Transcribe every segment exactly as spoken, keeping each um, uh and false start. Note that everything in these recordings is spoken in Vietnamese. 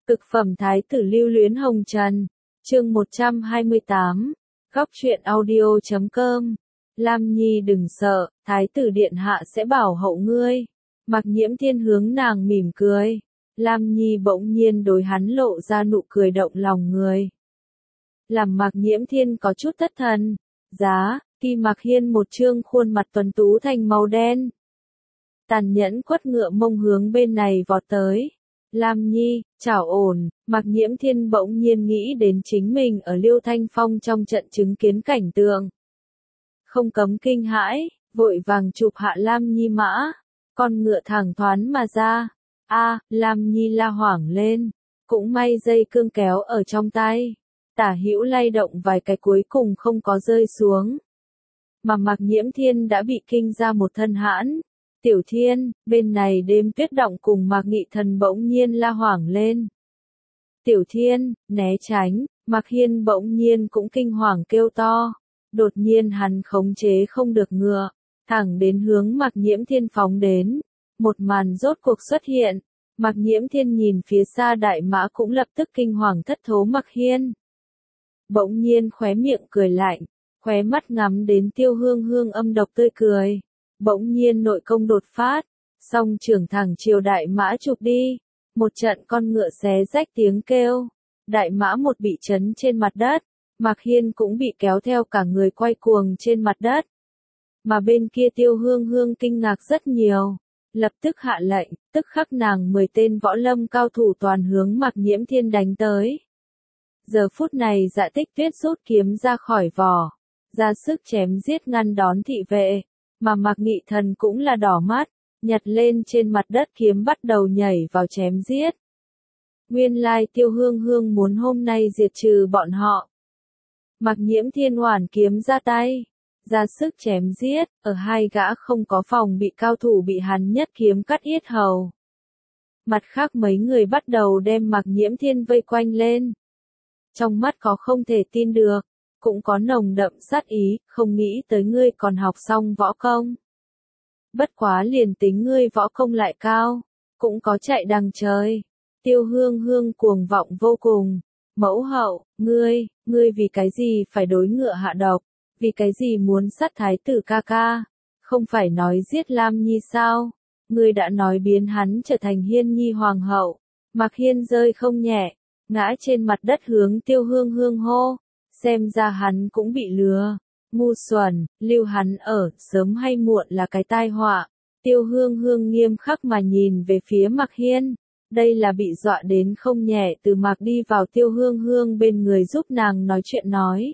Cực phẩm thái tử lưu luyến hồng trần, chương một trăm hai mươi tám, góc truyện audio chấm com. Lam Nhi đừng sợ, thái tử điện hạ sẽ bảo hậu ngươi. Mạc Nhiễm Thiên hướng nàng mỉm cười. Lam Nhi bỗng nhiên đối hắn lộ ra nụ cười động lòng người. Làm Mạc Nhiễm Thiên có chút thất thần. Giá, Kỳ Mạc Hiên một trương khuôn mặt tuấn tú thành màu đen. Tàn nhẫn quất ngựa mông hướng bên này vọt tới. Lam Nhi, chảo ổn, Mạc Nhiễm Thiên bỗng nhiên nghĩ đến chính mình ở Liêu Thanh Phong trong trận chứng kiến cảnh tượng. Không cấm kinh hãi, vội vàng chụp hạ Lam Nhi mã, con ngựa thẳng thoán mà ra. A, Lam Nhi la hoảng lên, cũng may dây cương kéo ở trong tay, tả hữu lay động vài cái cuối cùng không có rơi xuống. Mà Mạc Nhiễm Thiên đã bị kinh ra một thân hãn. Tiểu Thiên, bên này đêm tuyết động cùng Mạc Nghị Thần bỗng nhiên la hoảng lên. Tiểu Thiên, né tránh, Mạc Hiên bỗng nhiên cũng kinh hoàng kêu to. Đột nhiên hắn khống chế không được ngựa, thẳng đến hướng Mạc Nhiễm Thiên phóng đến. Một màn rốt cuộc xuất hiện, Mạc Nhiễm Thiên nhìn phía xa đại mã cũng lập tức kinh hoàng thất thố Mạc Hiên. Bỗng nhiên khóe miệng cười lạnh, khóe mắt ngắm đến Tiêu Hương Hương âm độc tươi cười. Bỗng nhiên nội công đột phát, song trưởng thẳng chiều đại mã chụp đi, một trận con ngựa xé rách tiếng kêu, đại mã một bị chấn trên mặt đất, Mạc Hiên cũng bị kéo theo cả người quay cuồng trên mặt đất. Mà bên kia Tiêu Hương Hương kinh ngạc rất nhiều, lập tức hạ lệnh, tức khắc nàng mười tên võ lâm cao thủ toàn hướng Mạc Nhiễm Thiên đánh tới. Giờ phút này Dạ Tích Tuyết rút kiếm ra khỏi vỏ, ra sức chém giết ngăn đón thị vệ. Mà Mạc Nghị Thần cũng là đỏ mắt, nhặt lên trên mặt đất kiếm bắt đầu nhảy vào chém giết. Nguyên lai Tiêu Hương Hương muốn hôm nay diệt trừ bọn họ. Mạc Nhiễm Thiên hoàn kiếm ra tay, ra sức chém giết, ở hai gã không có phòng bị cao thủ bị hắn nhất kiếm cắt yết hầu. Mặt khác mấy người bắt đầu đem Mạc Nhiễm Thiên vây quanh lên. Trong mắt có không thể tin được, cũng có nồng đậm sát ý, không nghĩ tới ngươi còn học xong võ công. Bất quá liền tính ngươi võ công lại cao, cũng có chạy đằng trời. Tiêu Hương Hương cuồng vọng vô cùng. Mẫu hậu, ngươi, ngươi vì cái gì phải đối ngựa hạ độc, vì cái gì muốn sát thái tử ca ca, không phải nói giết Lam Nhi sao, ngươi đã nói biến hắn trở thành Hiên Nhi hoàng hậu. Mạc Hiên rơi không nhẹ, ngã trên mặt đất hướng Tiêu Hương Hương hô. Xem ra hắn cũng bị lừa, ngu xuẩn, lưu hắn ở, sớm hay muộn là cái tai họa. Tiêu Hương Hương nghiêm khắc mà nhìn về phía Mạc Hiên, đây là bị dọa đến không nhẹ từ Mạc đi vào Tiêu Hương Hương bên người giúp nàng nói chuyện nói.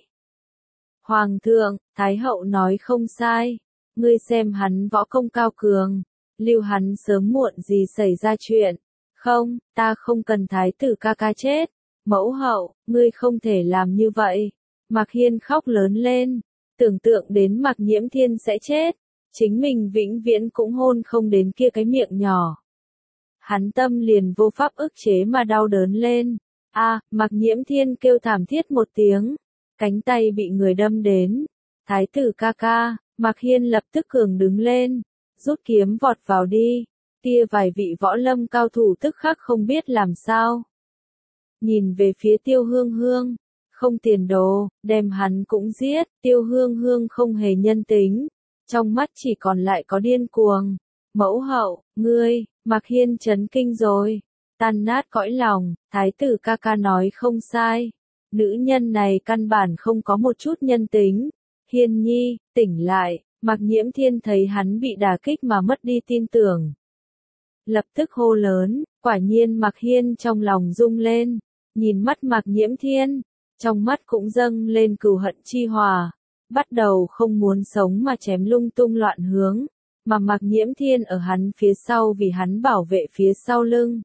Hoàng thượng, Thái hậu nói không sai, ngươi xem hắn võ công cao cường, lưu hắn sớm muộn gì xảy ra chuyện, không, ta không cần thái tử ca ca chết. Mẫu hậu, ngươi không thể làm như vậy. Mạc Hiên khóc lớn lên, tưởng tượng đến Mạc Nhiễm Thiên sẽ chết, chính mình vĩnh viễn cũng hôn không đến kia cái miệng nhỏ. Hắn tâm liền vô pháp ức chế mà đau đớn lên. A, à, Mạc Nhiễm Thiên kêu thảm thiết một tiếng, cánh tay bị người đâm đến. Thái tử ca ca, Mạc Hiên lập tức cường đứng lên, rút kiếm vọt vào đi. Kia vài vị võ lâm cao thủ tức khắc không biết làm sao. Nhìn về phía Tiêu Hương Hương, không tiền đồ, đem hắn cũng giết. Tiêu Hương Hương không hề nhân tính, trong mắt chỉ còn lại có điên cuồng. Mẫu hậu, ngươi, Mạc Hiên chấn kinh rồi, tan nát cõi lòng, thái tử ca ca nói không sai, nữ nhân này căn bản không có một chút nhân tính. Hiên Nhi, tỉnh lại. Mạc Nhiễm Thiên thấy hắn bị đả kích mà mất đi tin tưởng, lập tức hô lớn. Quả nhiên Mạc Hiên trong lòng rung lên, nhìn mắt Mạc Nhiễm Thiên, trong mắt cũng dâng lên cừu hận chi hòa, bắt đầu không muốn sống mà chém lung tung loạn hướng, mà Mạc Nhiễm Thiên ở hắn phía sau vì hắn bảo vệ phía sau lưng.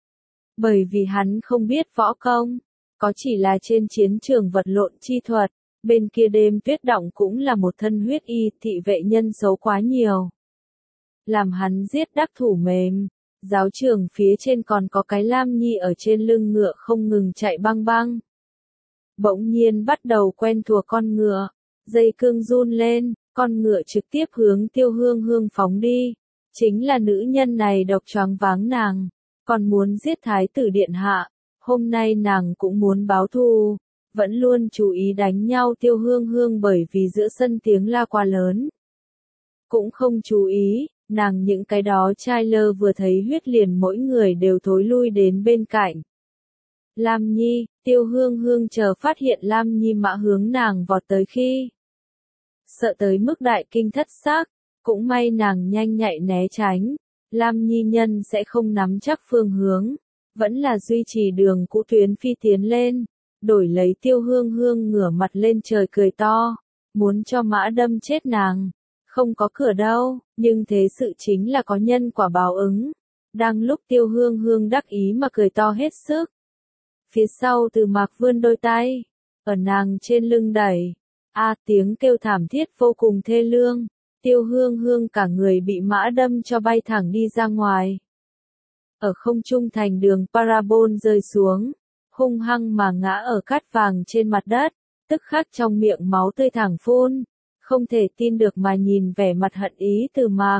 Bởi vì hắn không biết võ công, có chỉ là trên chiến trường vật lộn chi thuật, bên kia đêm tuyết động cũng là một thân huyết y, thị vệ nhân xấu quá nhiều. Làm hắn giết đắc thủ mềm. Giáo trường phía trên còn có cái Lam Nhi ở trên lưng ngựa không ngừng chạy băng băng. Bỗng nhiên bắt đầu quen thuộc con ngựa, dây cương run lên, con ngựa trực tiếp hướng Tiêu Hương Hương phóng đi. Chính là nữ nhân này độc choáng váng nàng, còn muốn giết thái tử điện hạ. Hôm nay nàng cũng muốn báo thù, vẫn luôn chú ý đánh nhau Tiêu Hương Hương bởi vì giữa sân tiếng la quá lớn. Cũng không chú ý, nàng những cái đó trai lơ vừa thấy huyết liền mỗi người đều thối lui đến bên cạnh. Lam Nhi, Tiêu Hương Hương chờ phát hiện Lam Nhi mã hướng nàng vọt tới khi. Sợ tới mức đại kinh thất xác, cũng may nàng nhanh nhạy né tránh, Lam Nhi nhân sẽ không nắm chắc phương hướng, vẫn là duy trì đường cũ tuyến phi tiến lên, đổi lấy Tiêu Hương Hương ngửa mặt lên trời cười to, muốn cho mã đâm chết nàng, không có cửa đâu, nhưng thế sự chính là có nhân quả báo ứng. Đang lúc Tiêu Hương Hương đắc ý mà cười to hết sức, phía sau Từ Mạc vươn đôi tay, ở nàng trên lưng đẩy, a tiếng kêu thảm thiết vô cùng thê lương, Tiêu Hương Hương cả người bị mã đâm cho bay thẳng đi ra ngoài. Ở không trung thành đường parabol rơi xuống, hung hăng mà ngã ở cát vàng trên mặt đất, tức khắc trong miệng máu tươi thẳng phun, không thể tin được mà nhìn vẻ mặt hận ý Từ Mạc.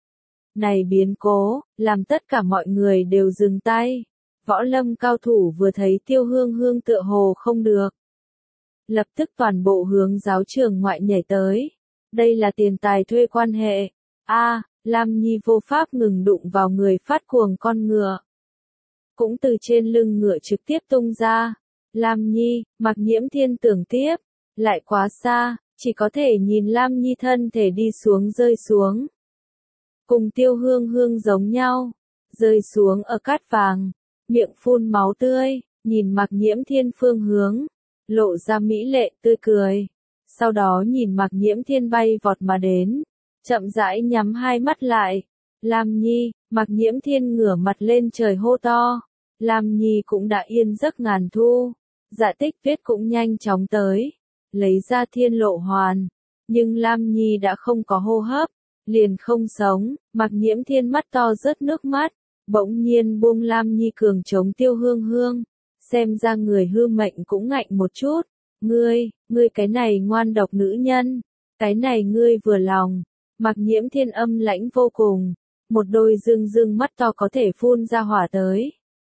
Này biến cố, làm tất cả mọi người đều dừng tay. Võ lâm cao thủ vừa thấy Tiêu Hương Hương tựa hồ không được, lập tức toàn bộ hướng giáo trường ngoại nhảy tới. Đây là tiền tài thuê quan hệ. A, à, Lam Nhi vô pháp ngừng đụng vào người phát cuồng con ngựa, cũng từ trên lưng ngựa trực tiếp tung ra. Lam Nhi, Mạc Nhiễm Thiên tưởng tiếp, lại quá xa, chỉ có thể nhìn Lam Nhi thân thể đi xuống rơi xuống. Cùng Tiêu Hương Hương giống nhau, rơi xuống ở cát vàng, miệng phun máu tươi, nhìn Mạc Nhiễm Thiên phương hướng, lộ ra mỹ lệ tươi cười. Sau đó nhìn Mạc Nhiễm Thiên bay vọt mà đến, chậm rãi nhắm hai mắt lại. Lam Nhi, Mạc Nhiễm Thiên ngửa mặt lên trời hô to. Lam Nhi cũng đã yên giấc ngàn thu, Dạ Tích Tuyết cũng nhanh chóng tới, lấy ra thiên lộ hoàn, nhưng Lam Nhi đã không có hô hấp, liền không sống. Mạc Nhiễm Thiên mắt to rớt nước mắt, bỗng nhiên buông Lam Nhi cường chống Tiêu Hương Hương, xem ra người hư mệnh cũng ngạnh một chút. Ngươi, ngươi cái này ngoan độc nữ nhân, cái này ngươi vừa lòng. Mạc Nhiễm Thiên âm lãnh vô cùng, một đôi dương dương mắt to có thể phun ra hỏa tới.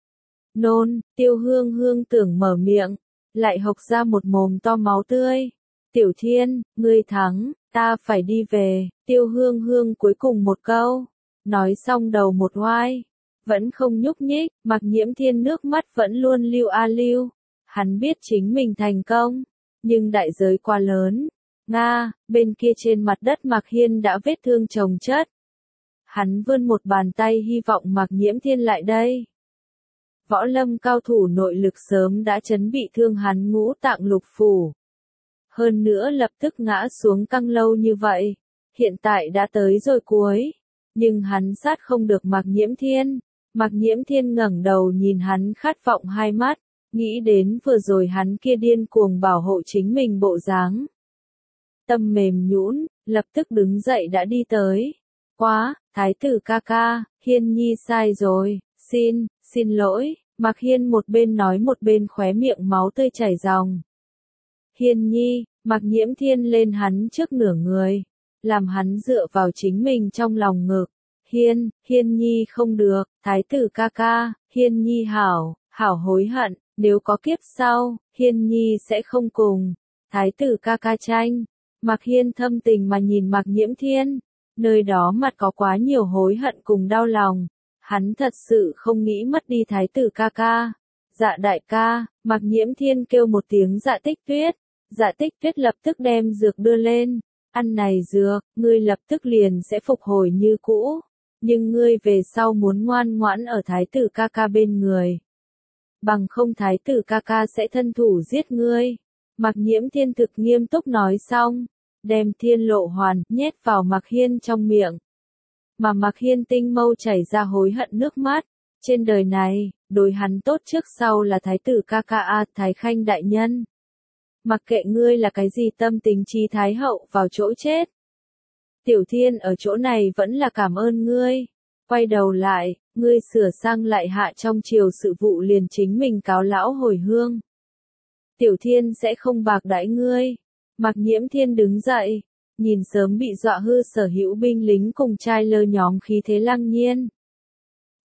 Nôn, Tiêu Hương Hương tưởng mở miệng, lại hộc ra một mồm to máu tươi. Tiểu Thiên, ngươi thắng, ta phải đi về. Tiêu Hương Hương cuối cùng một câu, nói xong đầu một oai, vẫn không nhúc nhích. Mạc Nhiễm Thiên nước mắt vẫn luôn lưu a lưu. Hắn biết chính mình thành công, nhưng đại giới quá lớn. Nga, bên kia trên mặt đất Mạc Hiên đã vết thương chồng chất. Hắn vươn một bàn tay hy vọng Mạc Nhiễm Thiên lại đây. Võ lâm cao thủ nội lực sớm đã chấn bị thương hắn ngũ tạng lục phủ. Hơn nữa lập tức ngã xuống căng lâu như vậy, hiện tại đã tới rồi cuối. Nhưng hắn sát không được Mạc Nhiễm Thiên. Mạc Nhiễm Thiên ngẩng đầu nhìn hắn khát vọng hai mắt, nghĩ đến vừa rồi hắn kia điên cuồng bảo hộ chính mình bộ dáng. Tâm mềm nhũn, lập tức đứng dậy đã đi tới. Quá, thái tử ca ca, Hiên Nhi sai rồi, xin, xin lỗi. Mạc Hiên một bên nói một bên khóe miệng máu tươi chảy ròng. Hiên Nhi, Mạc Nhiễm Thiên lên hắn trước nửa người, làm hắn dựa vào chính mình trong lòng ngực. Hiên, Hiên Nhi không được, thái tử ca ca, Hiên Nhi hảo, hảo hối hận, nếu có kiếp sau, Hiên Nhi sẽ không cùng thái tử ca ca tranh. Mạc Hiên thâm tình mà nhìn Mạc Nhiễm Thiên, nơi đó mặt có quá nhiều hối hận cùng đau lòng. Hắn thật sự không nghĩ mất đi thái tử ca ca. Dạ đại ca, Mạc Nhiễm Thiên kêu một tiếng Dạ Tích Tuyết. Dạ Tích Tuyết lập tức đem dược đưa lên. Ăn này dược, ngươi lập tức liền sẽ phục hồi như cũ. Nhưng ngươi về sau muốn ngoan ngoãn ở thái tử ca ca bên người. Bằng không thái tử ca ca sẽ thân thủ giết ngươi. Mạc Nhiễm Thiên thực nghiêm túc nói xong, đem thiên lộ hoàn nhét vào Mạc Hiên trong miệng. Mà Mạc Hiên tinh mâu chảy ra hối hận nước mắt. Trên đời này, đối hắn tốt trước sau là thái tử ca ca a Thái Khanh đại nhân. Mặc kệ ngươi là cái gì tâm tính trí thái hậu vào chỗ chết. Tiểu Thiên ở chỗ này vẫn là cảm ơn ngươi. Quay đầu lại, ngươi sửa sang lại hạ trong triều sự vụ liền chính mình cáo lão hồi hương. Tiểu Thiên sẽ không bạc đãi ngươi. Mạc Nhiễm Thiên đứng dậy, nhìn sớm bị dọa hư sở hữu binh lính cùng trai lơ nhóm khí thế lăng nhiên.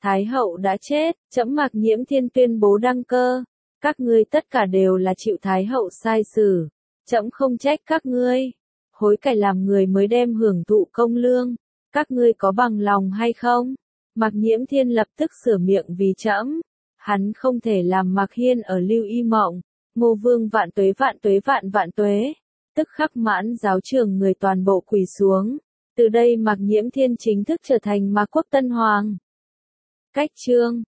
Thái hậu đã chết, trẫm Mạc Nhiễm Thiên tuyên bố đăng cơ. Các ngươi tất cả đều là chịu Thái hậu sai xử. Trẫm không trách các ngươi. Hối cải làm người mới đem hưởng thụ công lương. Các ngươi có bằng lòng hay không? Mạc Nhiễm Thiên lập tức sửa miệng vì trẫm. Hắn không thể làm Mạc Hiên ở Lưu Y Mộng. Ngô Vương vạn tuế vạn tuế vạn vạn tuế. Tức khắc mãn giáo trường người toàn bộ quỳ xuống. Từ đây Mạc Nhiễm Thiên chính thức trở thành Mạc Quốc Tân Hoàng. Cách chương